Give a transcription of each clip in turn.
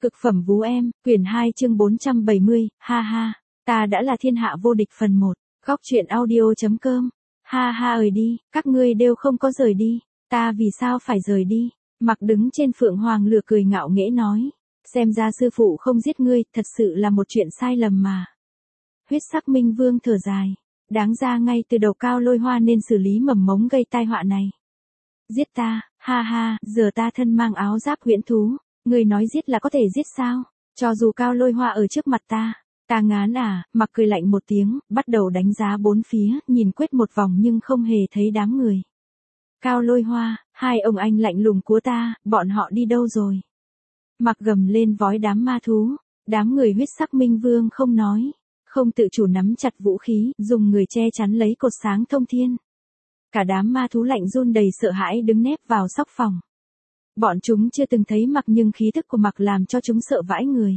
Cực phẩm vú em, quyển 2 chương 470, ha ha, ta đã là thiên hạ vô địch phần 1, góc truyện audio.com, ha ha đi, các ngươi đều không có rời đi, ta vì sao phải rời đi, Mặc đứng trên phượng hoàng lửa cười ngạo nghễ nói, xem ra sư phụ không giết ngươi, thật sự là một chuyện sai lầm mà. Huyết sắc minh vương thở dài, đáng ra ngay từ đầu Cao Lôi Hoa nên xử lý mầm mống gây tai họa này. Giết ta, ha ha, giờ ta thân mang áo giáp huyễn thú. Người nói giết là có thể giết sao? Cho dù Cao Lôi Hoa ở trước mặt ta ngán à, Mặc cười lạnh một tiếng, bắt đầu đánh giá bốn phía, nhìn quét một vòng nhưng không hề thấy đám người. Cao Lôi Hoa, hai ông anh lạnh lùng của ta, bọn họ đi đâu rồi? Mặc gầm lên vói đám ma thú, đám người huyết sắc minh vương không nói, không tự chủ nắm chặt vũ khí, dùng người che chắn lấy cột sáng thông thiên. Cả đám ma thú lạnh run đầy sợ hãi đứng nép vào sóc phòng. Bọn chúng chưa từng thấy Mặc nhưng khí tức của Mặc làm cho chúng sợ vãi người.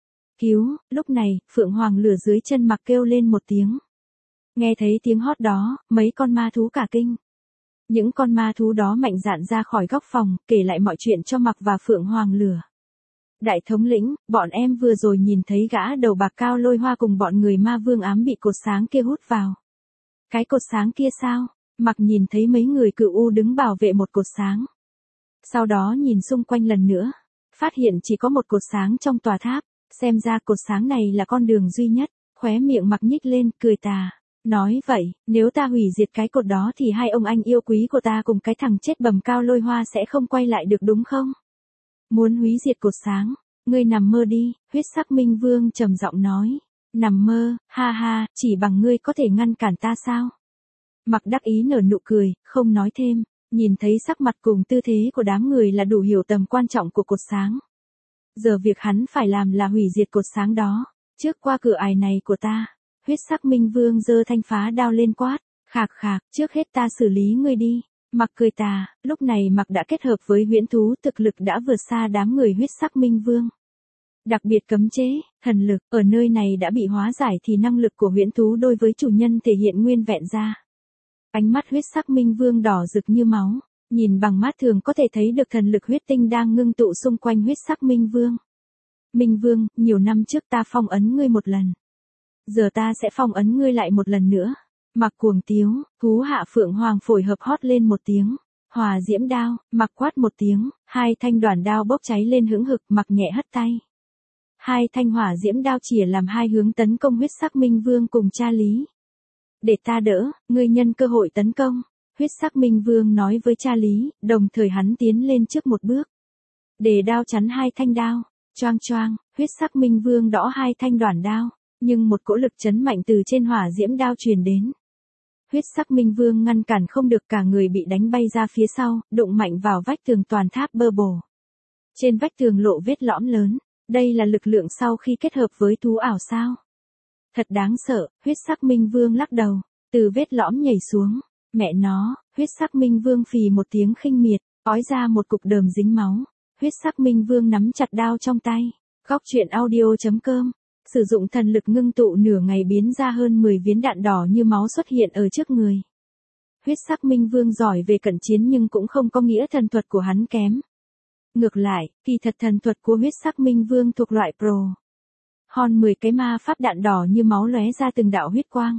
Cứu, lúc này, phượng hoàng lửa dưới chân Mặc kêu lên một tiếng. Nghe thấy tiếng hót đó, mấy con ma thú cả kinh. Những con ma thú đó mạnh dạn ra khỏi góc phòng, kể lại mọi chuyện cho Mặc và phượng hoàng lửa. Đại thống lĩnh, bọn em vừa rồi nhìn thấy gã đầu bạc Cao Lôi Hoa cùng bọn người ma vương ám bị cột sáng kia hút vào. Cái cột sáng kia sao? Mặc nhìn thấy mấy người cựu u đứng bảo vệ một cột sáng. Sau đó nhìn xung quanh lần nữa, phát hiện chỉ có một cột sáng trong tòa tháp, xem ra cột sáng này là con đường duy nhất, khóe miệng Mặc nhích lên, cười tà. Nói vậy, nếu ta hủy diệt cái cột đó thì hai ông anh yêu quý của ta cùng cái thằng chết bầm Cao Lôi Hoa sẽ không quay lại được đúng không? Muốn hủy diệt cột sáng, ngươi nằm mơ đi, huyết sắc minh vương trầm giọng nói. Nằm mơ, ha ha, chỉ bằng ngươi có thể ngăn cản ta sao? Mặc đắc ý nở nụ cười, không nói thêm. Nhìn thấy sắc mặt cùng tư thế của đám người là đủ hiểu tầm quan trọng của cột sáng. Giờ việc hắn phải làm là hủy diệt cột sáng đó, trước qua cửa ải này của ta. Huyết sắc minh vương giơ thanh phá đao lên quát, khạc khạc, trước hết ta xử lý ngươi đi. Mặc cười tà, lúc này Mặc đã kết hợp với huyễn thú, thực lực đã vượt xa đám người huyết sắc minh vương. Đặc biệt cấm chế, thần lực, ở nơi này đã bị hóa giải thì năng lực của huyễn thú đối với chủ nhân thể hiện nguyên vẹn ra. Ánh mắt huyết sắc minh vương đỏ rực như máu, nhìn bằng mắt thường có thể thấy được thần lực huyết tinh đang ngưng tụ xung quanh huyết sắc minh vương. Minh vương, nhiều năm trước ta phong ấn ngươi một lần. Giờ ta sẽ phong ấn ngươi lại một lần nữa. Mặc cuồng tiếu, thú hạ phượng hoàng phổi hợp hót lên một tiếng. Hỏa diễm đao, Mặc quát một tiếng, hai thanh đoản đao bốc cháy lên hững hực, Mặc nhẹ hất tay. Hai thanh hỏa diễm đao chìa làm hai hướng tấn công huyết sắc minh vương cùng cha Lý. Để ta đỡ, ngươi nhân cơ hội tấn công. Huyết sắc minh vương nói với cha Lý, đồng thời hắn tiến lên trước một bước. Để đao chắn hai thanh đao. Choang choang, huyết sắc minh vương đõ hai thanh đoản đao. Nhưng một cỗ lực chấn mạnh từ trên hỏa diễm đao truyền đến. Huyết sắc minh vương ngăn cản không được, cả người bị đánh bay ra phía sau, đụng mạnh vào vách tường toàn tháp bơ bổ. Trên vách tường lộ vết lõm lớn. Đây là lực lượng sau khi kết hợp với thú ảo sao? Thật đáng sợ, huyết sắc minh vương lắc đầu, từ vết lõm nhảy xuống. Mẹ nó, huyết sắc minh vương phì một tiếng khinh miệt, ói ra một cục đờm dính máu. Huyết sắc minh vương nắm chặt đao trong tay. Góc truyện audio.com. Sử dụng thần lực ngưng tụ nửa ngày biến ra hơn 10 viên đạn đỏ như máu xuất hiện ở trước người. Huyết sắc minh vương giỏi về cận chiến nhưng cũng không có nghĩa thần thuật của hắn kém. Ngược lại, kỳ thật thần thuật của huyết sắc minh vương thuộc loại pro. Hòn 10 cái ma pháp đạn đỏ như máu lóe ra từng đạo huyết quang.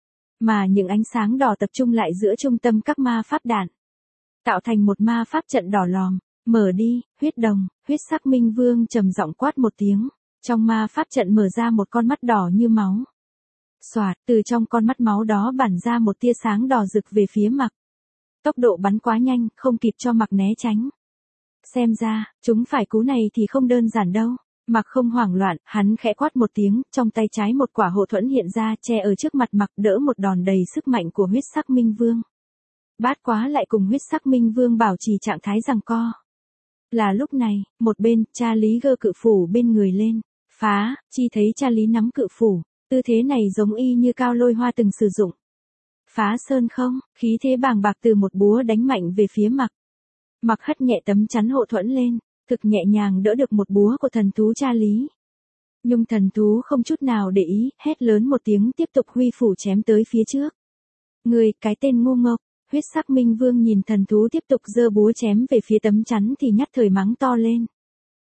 Mà những ánh sáng đỏ tập trung lại giữa trung tâm các ma pháp đạn. Tạo thành một ma pháp trận đỏ lòm. Mở đi, huyết đồng, huyết sắc minh vương trầm giọng quát một tiếng. Trong ma pháp trận mở ra một con mắt đỏ như máu. Xoạt, từ trong con mắt máu đó bắn ra một tia sáng đỏ rực về phía Mặc. Tốc độ bắn quá nhanh, không kịp cho Mặc né tránh. Xem ra, chúng phải cú này thì không đơn giản đâu. Mặc không hoảng loạn, hắn khẽ quát một tiếng, trong tay trái một quả hộ thuẫn hiện ra che ở trước mặt Mặc, đỡ một đòn đầy sức mạnh của huyết sắc minh vương. Bát quá lại cùng huyết sắc minh vương bảo trì trạng thái giằng co. Là lúc này, một bên, cha Lý gơ cự phủ bên người lên. Phá, chi thấy cha Lý nắm cự phủ, tư thế này giống y như Cao Lôi Hoa từng sử dụng. Phá sơn không, khí thế bàng bạc từ một búa đánh mạnh về phía Mặc. Mặc hất nhẹ tấm chắn hộ thuẫn lên, thực nhẹ nhàng đỡ được một búa của thần thú cha Lý. Nhưng thần thú không chút nào để ý, hét lớn một tiếng tiếp tục huy phủ chém tới phía trước. Người, cái tên ngu ngốc. Huyết sắc minh vương nhìn thần thú tiếp tục giơ búa chém về phía tấm chắn thì nhất thời mắng to lên.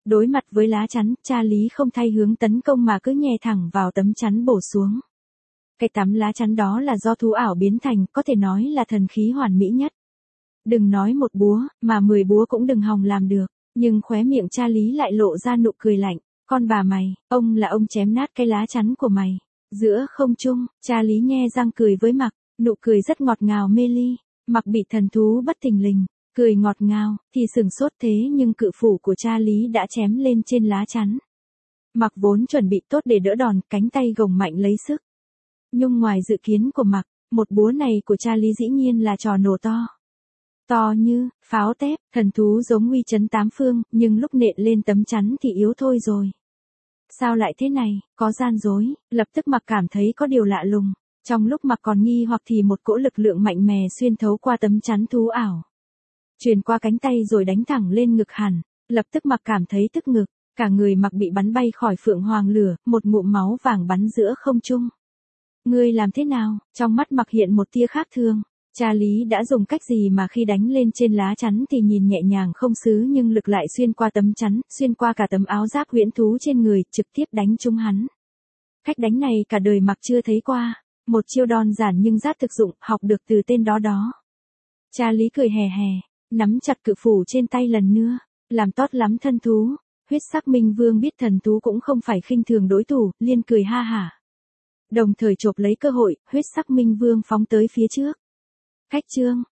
Đối mặt với lá chắn, cha Lý không thay hướng tấn công mà cứ nhè thẳng vào tấm chắn bổ xuống. Cái tấm lá chắn đó là do thú ảo biến thành, có thể nói là thần khí hoàn mỹ nhất. Đừng nói một búa, mà 10 búa cũng đừng hòng làm được. Nhưng khóe miệng cha Lý lại lộ ra nụ cười lạnh. Con bà mày, ông là ông chém nát cái lá chắn của mày. Giữa không trung, cha Lý nhe răng cười với Mặc, nụ cười rất ngọt ngào mê ly. Mặc bị thần thú bất thình lình, cười ngọt ngào, thì sừng sốt thế nhưng cự phủ của cha Lý đã chém lên trên lá chắn. Mặc vốn chuẩn bị tốt để đỡ đòn, cánh tay gồng mạnh lấy sức. Nhưng ngoài dự kiến của Mặc, một búa này của cha Lý dĩ nhiên là trò nổ to. To như pháo tép, thần thú giống uy chấn tám phương, nhưng lúc nện lên tấm chắn thì yếu thôi rồi. Sao lại thế này, có gian dối, lập tức Mặc cảm thấy có điều lạ lùng. Trong lúc Mặc còn nghi hoặc thì một cỗ lực lượng mạnh mẽ xuyên thấu qua tấm chắn thú ảo. Truyền qua cánh tay rồi đánh thẳng lên ngực hẳn, lập tức Mặc cảm thấy tức ngực, cả người Mặc bị bắn bay khỏi phượng hoàng lửa, một ngụm máu vàng bắn giữa không trung. Ngươi làm thế nào? Trong mắt Mặc hiện một tia khác thường. Cha Lý đã dùng cách gì mà khi đánh lên trên lá chắn thì nhìn nhẹ nhàng không xứ nhưng lực lại xuyên qua tấm chắn, xuyên qua cả tấm áo giáp huyễn thú trên người, trực tiếp đánh trúng hắn. Cách đánh này cả đời Mặc chưa thấy qua, một chiêu đơn giản nhưng rất thực dụng, học được từ tên đó. Cha Lý cười hè hè, nắm chặt cự phủ trên tay lần nữa, làm tốt lắm thân thú. Huyết sắc Minh Vương biết thần thú cũng không phải khinh thường đối thủ, liền cười ha hả. Đồng thời chộp lấy cơ hội, huyết sắc Minh Vương phóng tới phía trước. Khách trương,